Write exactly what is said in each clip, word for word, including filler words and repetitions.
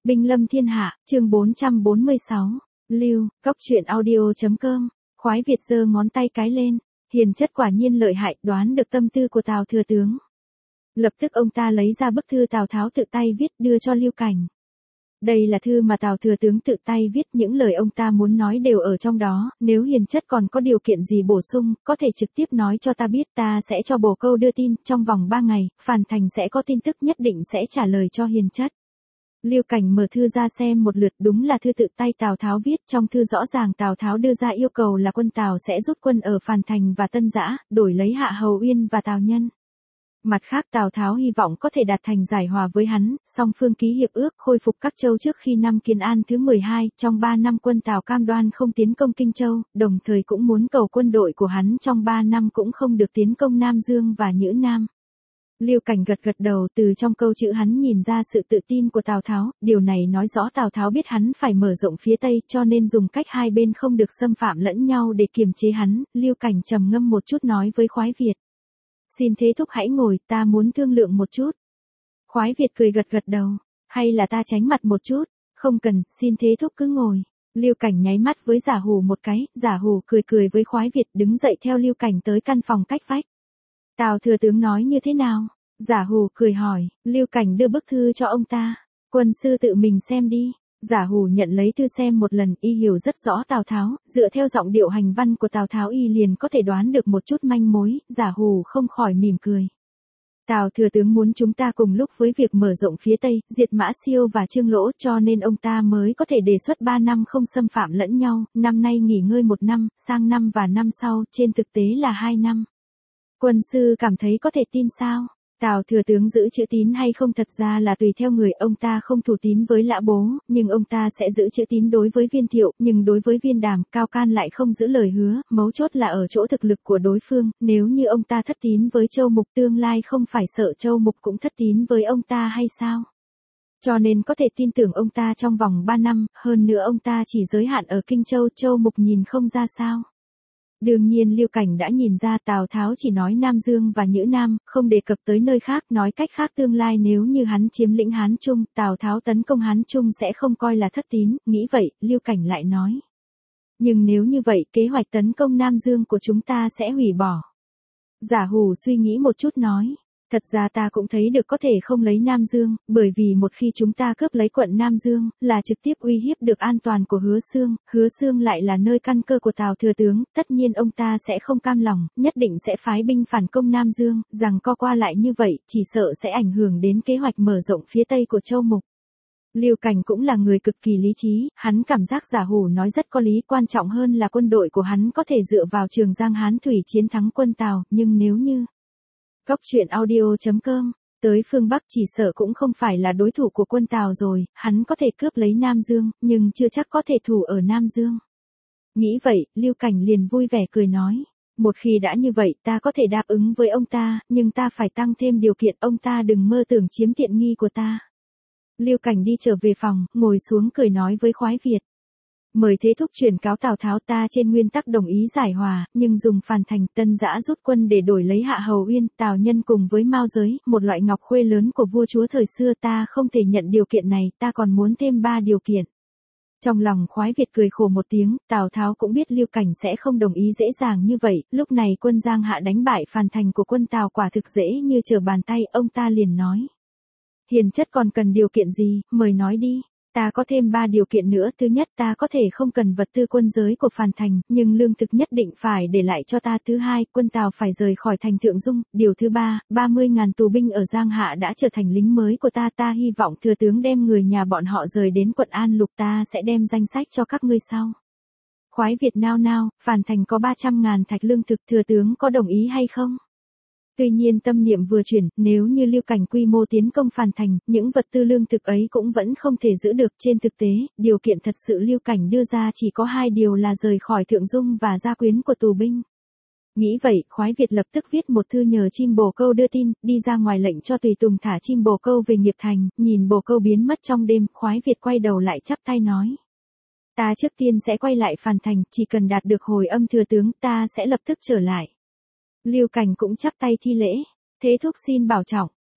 Binh lâm thiên hạ, chương bốn trăm bốn mươi sáu. Lưu, Cốc truyện audio.com. Khoái Việt giơ ngón tay cái lên. Hiền chất quả nhiên lợi hại, đoán được tâm tư của Tào thừa tướng. Lập tức ông ta lấy ra bức thư Tào Tháo tự tay viết đưa cho Lưu Cảnh. Đây là thư mà Tào thừa tướng tự tay viết, những lời ông ta muốn nói đều ở trong đó, nếu hiền chất còn có điều kiện gì bổ sung, có thể trực tiếp nói cho ta biết, ta sẽ cho bổ câu đưa tin, trong vòng ba ngày, Phàn Thành sẽ có tin tức nhất định sẽ trả lời cho hiền chất. Lưu Cảnh mở thư ra xem một lượt, đúng là thư tự tay Tào Tháo viết, trong thư rõ ràng Tào Tháo đưa ra yêu cầu là quân Tào sẽ rút quân ở Phàn Thành và Tân Giã, đổi lấy Hạ Hầu Uyên và Tào Nhân. Mặt khác Tào Tháo hy vọng có thể đạt thành giải hòa với hắn, song phương ký hiệp ước khôi phục các châu trước khi năm Kiến An thứ mười hai, trong ba năm quân Tào cam đoan không tiến công Kinh Châu, đồng thời cũng muốn cầu quân đội của hắn trong ba năm cũng không được tiến công Nam Dương và Nhữ Nam. Lưu Cảnh gật gật đầu, từ trong câu chữ hắn nhìn ra sự tự tin của Tào Tháo, điều này nói rõ Tào Tháo biết hắn phải mở rộng phía Tây cho nên dùng cách hai bên không được xâm phạm lẫn nhau để kiềm chế hắn. Lưu Cảnh trầm ngâm một chút nói với Khoái Việt. Xin Thế Thúc hãy ngồi, ta muốn thương lượng một chút. Khoái Việt cười gật gật đầu, hay là ta tránh mặt một chút, không cần, xin Thế Thúc cứ ngồi. Lưu Cảnh nháy mắt với Giả Hủ một cái, Giả Hủ cười cười với Khoái Việt đứng dậy theo Lưu Cảnh tới căn phòng cách vách. Tào thừa tướng nói như thế nào? Giả Hủ cười hỏi, Lưu Cảnh đưa bức thư cho ông ta. Quân sư tự mình xem đi. Giả Hủ nhận lấy thư xem một lần, y hiểu rất rõ Tào Tháo, dựa theo giọng điệu hành văn của Tào Tháo y liền có thể đoán được một chút manh mối, Giả Hủ không khỏi mỉm cười. Tào thừa tướng muốn chúng ta cùng lúc với việc mở rộng phía Tây, diệt Mã Siêu và Trương Lỗ cho nên ông ta mới có thể đề xuất ba năm không xâm phạm lẫn nhau, năm nay nghỉ ngơi một năm, sang năm và năm sau, trên thực tế là hai năm. Quân sư cảm thấy có thể tin sao? Tào thừa tướng giữ chữ tín hay không thật ra là tùy theo người, ông ta không thủ tín với Lã Bố, nhưng ông ta sẽ giữ chữ tín đối với Viên Thiệu, nhưng đối với Viên Đàm, Cao Can lại không giữ lời hứa, mấu chốt là ở chỗ thực lực của đối phương, nếu như ông ta thất tín với Châu Mục tương lai không phải sợ Châu Mục cũng thất tín với ông ta hay sao? Cho nên có thể tin tưởng ông ta trong vòng ba năm, hơn nữa ông ta chỉ giới hạn ở Kinh Châu, Châu Mục nhìn không ra sao. Đương nhiên Lưu Cảnh đã nhìn ra Tào Tháo chỉ nói Nam Dương và Nhữ Nam, không đề cập tới nơi khác, nói cách khác tương lai nếu như hắn chiếm lĩnh Hán Trung, Tào Tháo tấn công Hán Trung sẽ không coi là thất tín, nghĩ vậy, Lưu Cảnh lại nói. Nhưng nếu như vậy, kế hoạch tấn công Nam Dương của chúng ta sẽ hủy bỏ. Giả Hủ suy nghĩ một chút nói. Thật ra ta cũng thấy được có thể không lấy Nam Dương, bởi vì một khi chúng ta cướp lấy quận Nam Dương, là trực tiếp uy hiếp được an toàn của Hứa Xương, Hứa Xương lại là nơi căn cơ của Tào thừa tướng, tất nhiên ông ta sẽ không cam lòng, nhất định sẽ phái binh phản công Nam Dương, rằng co qua lại như vậy, chỉ sợ sẽ ảnh hưởng đến kế hoạch mở rộng phía Tây của Châu Mục. Lưu Cảnh cũng là người cực kỳ lý trí, hắn cảm giác Giả Hủ nói rất có lý, quan trọng hơn là quân đội của hắn có thể dựa vào Trường Giang Hán Thủy chiến thắng quân Tào, nhưng nếu như Cốc truyện audio.com, tới phương Bắc chỉ sợ cũng không phải là đối thủ của quân Tào rồi, hắn có thể cướp lấy Nam Dương, nhưng chưa chắc có thể thủ ở Nam Dương. Nghĩ vậy, Lưu Cảnh liền vui vẻ cười nói, một khi đã như vậy ta có thể đáp ứng với ông ta, nhưng ta phải tăng thêm điều kiện, ông ta đừng mơ tưởng chiếm tiện nghi của ta. Lưu Cảnh đi trở về phòng, ngồi xuống cười nói với Khoái Việt. Mời Thế Thúc chuyển cáo Tào Tháo, ta trên nguyên tắc đồng ý giải hòa, nhưng dùng Phàn Thành, Tân Giã rút quân để đổi lấy Hạ Hầu Uyên, Tào Nhân cùng với Mao Giới, một loại ngọc khuê lớn của vua chúa thời xưa, ta không thể nhận điều kiện này, ta còn muốn thêm ba điều kiện. Trong lòng Khoái Việt cười khổ một tiếng, Tào Tháo cũng biết Lưu Cảnh sẽ không đồng ý dễ dàng như vậy, lúc này quân Giang Hạ đánh bại Phàn Thành của quân Tào quả thực dễ như trở bàn tay, ông ta liền nói. Hiền chất còn cần điều kiện gì, mời nói đi. Ta có thêm ba điều kiện nữa, thứ nhất ta có thể không cần vật tư quân giới của Phàn Thành, nhưng lương thực nhất định phải để lại cho ta, thứ hai, quân Tào phải rời khỏi thành Thượng Dung, điều thứ ba, ba mươi ngàn tù binh ở Giang Hạ đã trở thành lính mới của ta, ta hy vọng thừa tướng đem người nhà bọn họ rời đến quận An Lục, ta sẽ đem danh sách cho các ngươi sau. Khoái Việt nao nao, Phàn Thành có ba trăm ngàn thạch lương thực, thừa tướng có đồng ý hay không? Tuy nhiên tâm niệm vừa chuyển, nếu như Lưu Cảnh quy mô tiến công Phàn Thành, những vật tư lương thực ấy cũng vẫn không thể giữ được, trên thực tế, điều kiện thật sự Lưu Cảnh đưa ra chỉ có hai điều là rời khỏi Thượng Dung và gia quyến của tù binh. Nghĩ vậy, Khoái Việt lập tức viết một thư nhờ chim bồ câu đưa tin, đi ra ngoài lệnh cho tùy tùng thả chim bồ câu về Nghiệp Thành, nhìn bồ câu biến mất trong đêm, Khoái Việt quay đầu lại chắp tay nói. Ta trước tiên sẽ quay lại Phàn Thành, chỉ cần đạt được hồi âm thừa tướng, ta sẽ lập tức trở lại. Lưu Cảnh cũng chắp tay thi lễ, Thế Thúc xin bảo trọng.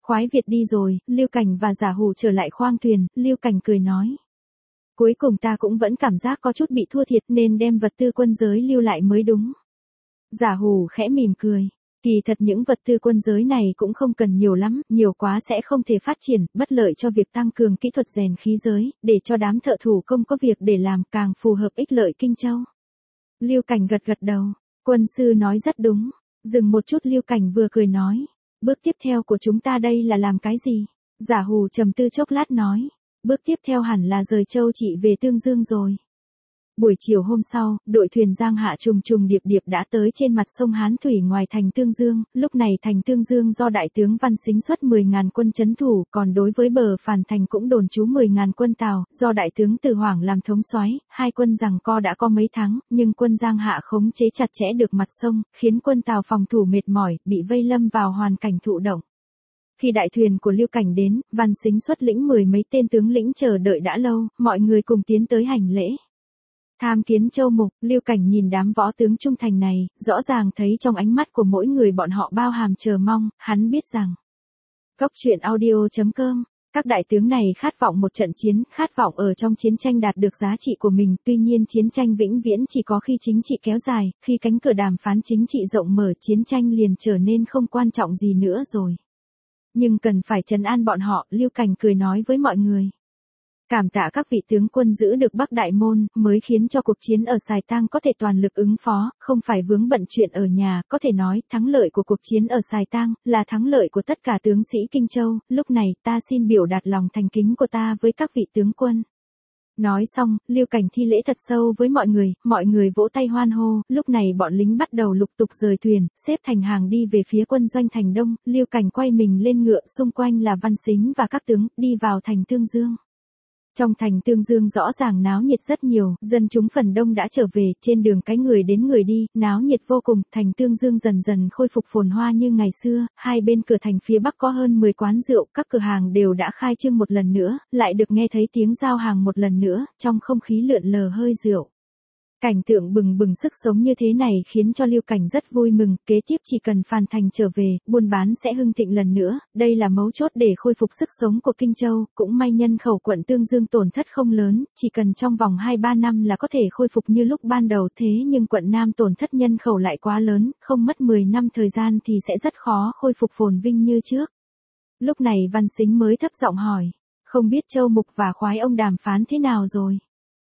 Khoái Việt đi rồi, Lưu Cảnh và Giả Hủ trở lại khoang thuyền, Lưu Cảnh cười nói. Cuối cùng ta cũng vẫn cảm giác có chút bị thua thiệt nên đem vật tư quân giới lưu lại mới đúng. Giả Hủ khẽ mỉm cười. Kỳ thật những vật tư quân giới này cũng không cần nhiều lắm, nhiều quá sẽ không thể phát triển, bất lợi cho việc tăng cường kỹ thuật rèn khí giới, để cho đám thợ thủ công có việc để làm càng phù hợp ích lợi Kinh Châu. Lưu Cảnh gật gật đầu, quân sư nói rất đúng. Dừng một chút Lưu Cảnh vừa cười nói. Bước tiếp theo của chúng ta đây là làm cái gì? Giả Hủ trầm tư chốc lát nói. Bước tiếp theo hẳn là rời Châu Trị về Tương Dương rồi. Buổi chiều hôm sau, đội thuyền Giang Hạ trùng trùng điệp điệp đã tới trên mặt sông Hán Thủy ngoài thành Tương Dương, lúc này thành Tương Dương do đại tướng Văn Sính xuất mười ngàn quân trấn thủ, còn đối với bờ Phàn thành cũng đồn trú mười ngàn quân Tào, do đại tướng Từ Hoảng làm thống soái, hai quân giằng co đã có mấy tháng, nhưng quân Giang Hạ khống chế chặt chẽ được mặt sông, khiến quân Tào phòng thủ mệt mỏi, bị vây lâm vào hoàn cảnh thụ động. Khi đại thuyền của Lưu Cảnh đến, Văn Sính xuất lĩnh mười mấy tên tướng lĩnh chờ đợi đã lâu, mọi người cùng tiến tới hành lễ. Tham kiến Châu Mục, Lưu Cảnh nhìn đám võ tướng trung thành này, rõ ràng thấy trong ánh mắt của mỗi người bọn họ bao hàm chờ mong, hắn biết rằng. Góc truyện audio chấm com, các đại tướng này khát vọng một trận chiến, khát vọng ở trong chiến tranh đạt được giá trị của mình, tuy nhiên chiến tranh vĩnh viễn chỉ có khi chính trị kéo dài, khi cánh cửa đàm phán chính trị rộng mở chiến tranh liền trở nên không quan trọng gì nữa rồi. Nhưng cần phải trấn an bọn họ, Lưu Cảnh cười nói với mọi người. Cảm tạ các vị tướng quân giữ được Bắc Đại Môn, mới khiến cho cuộc chiến ở Sài Tang có thể toàn lực ứng phó, không phải vướng bận chuyện ở nhà, có thể nói, thắng lợi của cuộc chiến ở Sài Tang, là thắng lợi của tất cả tướng sĩ Kinh Châu, lúc này, ta xin biểu đạt lòng thành kính của ta với các vị tướng quân. Nói xong, Lưu Cảnh thi lễ thật sâu với mọi người, mọi người vỗ tay hoan hô, lúc này bọn lính bắt đầu lục tục rời thuyền, xếp thành hàng đi về phía quân doanh thành Đông, Lưu Cảnh quay mình lên ngựa, xung quanh là Văn Sính và các tướng, đi vào thành Tương Dương. Trong thành Tương Dương rõ ràng náo nhiệt rất nhiều, dân chúng phần đông đã trở về, trên đường cái người đến người đi, náo nhiệt vô cùng, thành Tương Dương dần dần khôi phục phồn hoa như ngày xưa, hai bên cửa thành phía bắc có hơn mười quán rượu, các cửa hàng đều đã khai trương một lần nữa, lại được nghe thấy tiếng giao hàng một lần nữa, trong không khí lượn lờ hơi rượu. Cảnh tượng bừng bừng sức sống như thế này khiến cho Lưu Cảnh rất vui mừng, kế tiếp chỉ cần Phàn thành trở về, buôn bán sẽ hưng thịnh lần nữa, đây là mấu chốt để khôi phục sức sống của Kinh Châu, cũng may nhân khẩu quận Tương Dương tổn thất không lớn, chỉ cần trong vòng hai ba năm là có thể khôi phục như lúc ban đầu, thế nhưng quận Nam tổn thất nhân khẩu lại quá lớn, không mất mười năm thời gian thì sẽ rất khó khôi phục phồn vinh như trước. Lúc này Văn Sính mới thấp giọng hỏi, không biết Châu Mục và Khoái ông đàm phán thế nào rồi?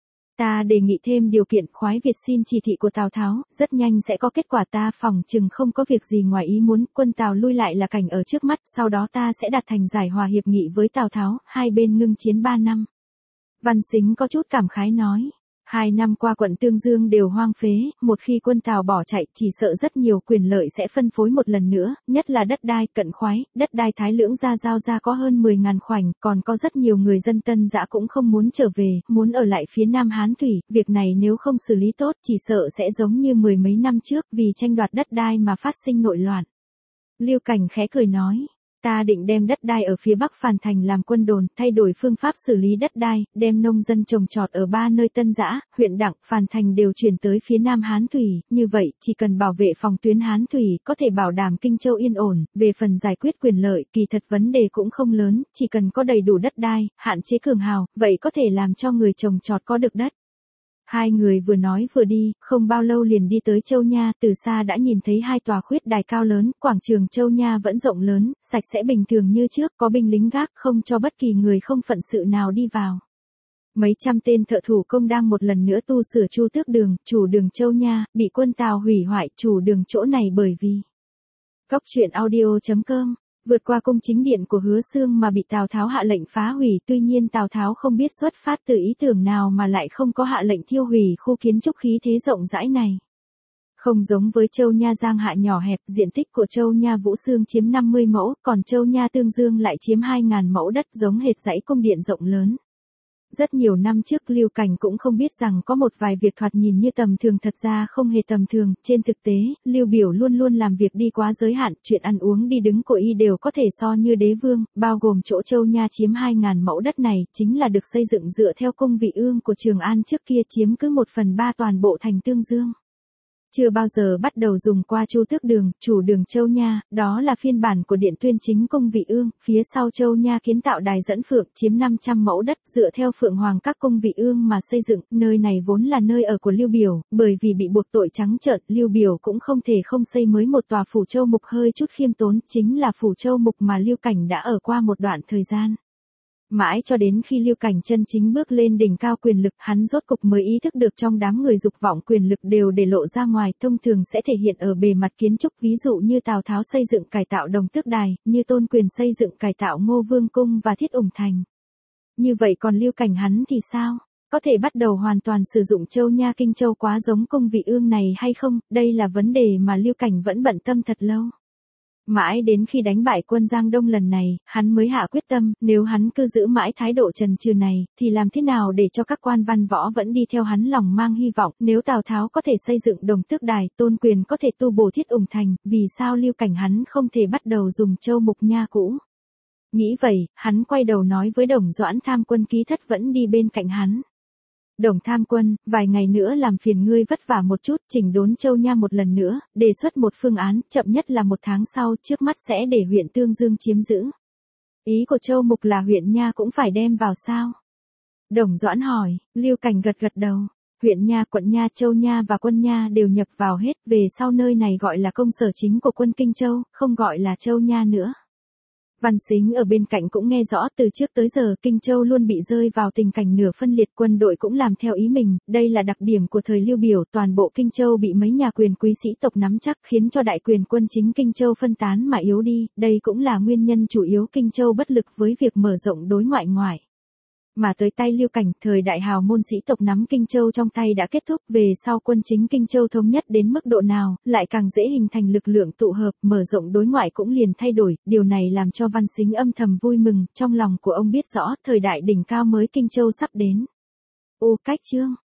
Ta đề nghị thêm điều kiện, Khoái Việt xin chỉ thị của Tào Tháo, rất nhanh sẽ có kết quả, ta phỏng chừng không có việc gì ngoài ý muốn, quân Tào lui lại là cảnh ở trước mắt, sau đó ta sẽ đạt thành giải hòa hiệp nghị với Tào Tháo, hai bên ngưng chiến ba năm. Văn Sính có chút cảm khái nói. Hai năm qua quận Tương Dương đều hoang phế, một khi quân Tào bỏ chạy, chỉ sợ rất nhiều quyền lợi sẽ phân phối một lần nữa, nhất là đất đai, Cận Khoái, đất đai Thái Lưỡng gia giao ra có hơn mười ngàn khoảnh, còn có rất nhiều người dân Tân Dã cũng không muốn trở về, muốn ở lại phía Nam Hán Thủy, việc này nếu không xử lý tốt, chỉ sợ sẽ giống như mười mấy năm trước, vì tranh đoạt đất đai mà phát sinh nội loạn. Lưu Cảnh khẽ cười nói. Ta định đem đất đai ở phía Bắc Phàn thành làm quân đồn, thay đổi phương pháp xử lý đất đai, đem nông dân trồng trọt ở ba nơi Tân Dã, huyện Đặng, Phàn thành đều chuyển tới phía Nam Hán Thủy, như vậy, chỉ cần bảo vệ phòng tuyến Hán Thủy, có thể bảo đảm Kinh Châu yên ổn, về phần giải quyết quyền lợi, kỳ thật vấn đề cũng không lớn, chỉ cần có đầy đủ đất đai, hạn chế cường hào, vậy có thể làm cho người trồng trọt có được đất. Hai người vừa nói vừa đi, không bao lâu liền đi tới Châu Nha, từ xa đã nhìn thấy hai tòa khuyết đài cao lớn, quảng trường Châu Nha vẫn rộng lớn, sạch sẽ bình thường như trước, có binh lính gác không cho bất kỳ người không phận sự nào đi vào. Mấy trăm tên thợ thủ công đang một lần nữa tu sửa Chu Tước đường, chủ đường Châu Nha, bị quân Tào hủy hoại chủ đường chỗ này bởi vì. Góc truyện audio chấm com Vượt qua cung chính điện của Hứa Xương mà bị Tào Tháo hạ lệnh phá hủy, tuy nhiên Tào Tháo không biết xuất phát từ ý tưởng nào mà lại không có hạ lệnh thiêu hủy khu kiến trúc khí thế rộng rãi này. Không giống với Châu Nha Giang Hạ nhỏ hẹp, diện tích của Châu Nha Vũ Xương chiếm năm mươi mẫu, còn Châu Nha Tương Dương lại chiếm hai nghìn mẫu đất giống hệt dãy cung điện rộng lớn. Rất nhiều năm trước Lưu Cảnh cũng không biết rằng có một vài việc thoạt nhìn như tầm thường thật ra không hề tầm thường, trên thực tế, Lưu Biểu luôn luôn làm việc đi quá giới hạn, chuyện ăn uống đi đứng của y đều có thể so như đế vương, bao gồm chỗ Châu Nha chiếm hai nghìn mẫu đất này, chính là được xây dựng dựa theo cung vị ương của Trường An trước kia chiếm cứ một phần ba toàn bộ thành Tương Dương. chưa bao giờ bắt đầu dùng qua Chu Tước Đường, chủ đường Châu Nha, đó là phiên bản của Điện Tuyên Chính Cung Vị Ương, phía sau Châu Nha kiến tạo đài dẫn phượng chiếm năm trăm mẫu đất dựa theo Phượng Hoàng các cung Vị Ương mà xây dựng, nơi này vốn là nơi ở của Lưu Biểu, bởi vì bị buộc tội trắng trợn, Lưu Biểu cũng không thể không xây mới một tòa phủ Châu Mục hơi chút khiêm tốn, chính là phủ Châu Mục mà Lưu Cảnh đã ở qua một đoạn thời gian. Mãi cho đến khi Lưu Cảnh chân chính bước lên đỉnh cao quyền lực, hắn rốt cục mới ý thức được trong đám người dục vọng quyền lực đều để lộ ra ngoài, thông thường sẽ thể hiện ở bề mặt kiến trúc, ví dụ như Tào Tháo xây dựng cải tạo Đồng Tước Đài, như Tôn Quyền xây dựng cải tạo Ngô Vương Cung và Thiết Ủng Thành. Như vậy còn Lưu Cảnh hắn thì sao? Có thể bắt đầu hoàn toàn sử dụng Châu Nha Kinh Châu quá giống cung Vị Ương này hay không? Đây là vấn đề mà Lưu Cảnh vẫn bận tâm thật lâu. Mãi đến khi đánh bại quân Giang Đông lần này, hắn mới hạ quyết tâm, nếu hắn cứ giữ mãi thái độ trần trừ này, thì làm thế nào để cho các quan văn võ vẫn đi theo hắn lòng mang hy vọng, nếu Tào Tháo có thể xây dựng Đồng Tước Đài, Tôn Quyền có thể tu bổ Thiết Ủng Thành, vì sao Lưu Cảnh hắn không thể bắt đầu dùng Châu Mục Nha cũ? Nghĩ vậy, hắn quay đầu nói với Đồng Doãn Tham Quân ký thất vẫn đi bên cạnh hắn. Đồng Tham Quân, vài ngày nữa làm phiền ngươi vất vả một chút, chỉnh đốn Châu Nha một lần nữa, đề xuất một phương án, chậm nhất là một tháng sau, trước mắt sẽ để huyện Tương Dương chiếm giữ. Ý của Châu Mục là huyện Nha cũng phải đem vào sao? Đồng Doãn hỏi, Lưu Cảnh gật gật đầu. Huyện Nha, quận Nha, Châu Nha và quân Nha đều nhập vào hết, về sau nơi này gọi là công sở chính của quân Kinh Châu, không gọi là Châu Nha nữa. Văn Sính ở bên cạnh cũng nghe rõ, từ trước tới giờ Kinh Châu luôn bị rơi vào tình cảnh nửa phân liệt, quân đội cũng làm theo ý mình, đây là đặc điểm của thời Lưu Biểu, toàn bộ Kinh Châu bị mấy nhà quyền quý sĩ tộc nắm chắc khiến cho đại quyền quân chính Kinh Châu phân tán mà yếu đi, đây cũng là nguyên nhân chủ yếu Kinh Châu bất lực với việc mở rộng đối ngoại ngoại. Mà tới tay Lưu Cảnh, thời đại hào môn sĩ tộc nắm Kinh Châu trong tay đã kết thúc, về sau quân chính Kinh Châu thống nhất đến mức độ nào, lại càng dễ hình thành lực lượng tụ hợp, mở rộng đối ngoại cũng liền thay đổi, điều này làm cho Văn Sính âm thầm vui mừng, trong lòng của ông biết rõ, thời đại đỉnh cao mới Kinh Châu sắp đến. Ô cách chương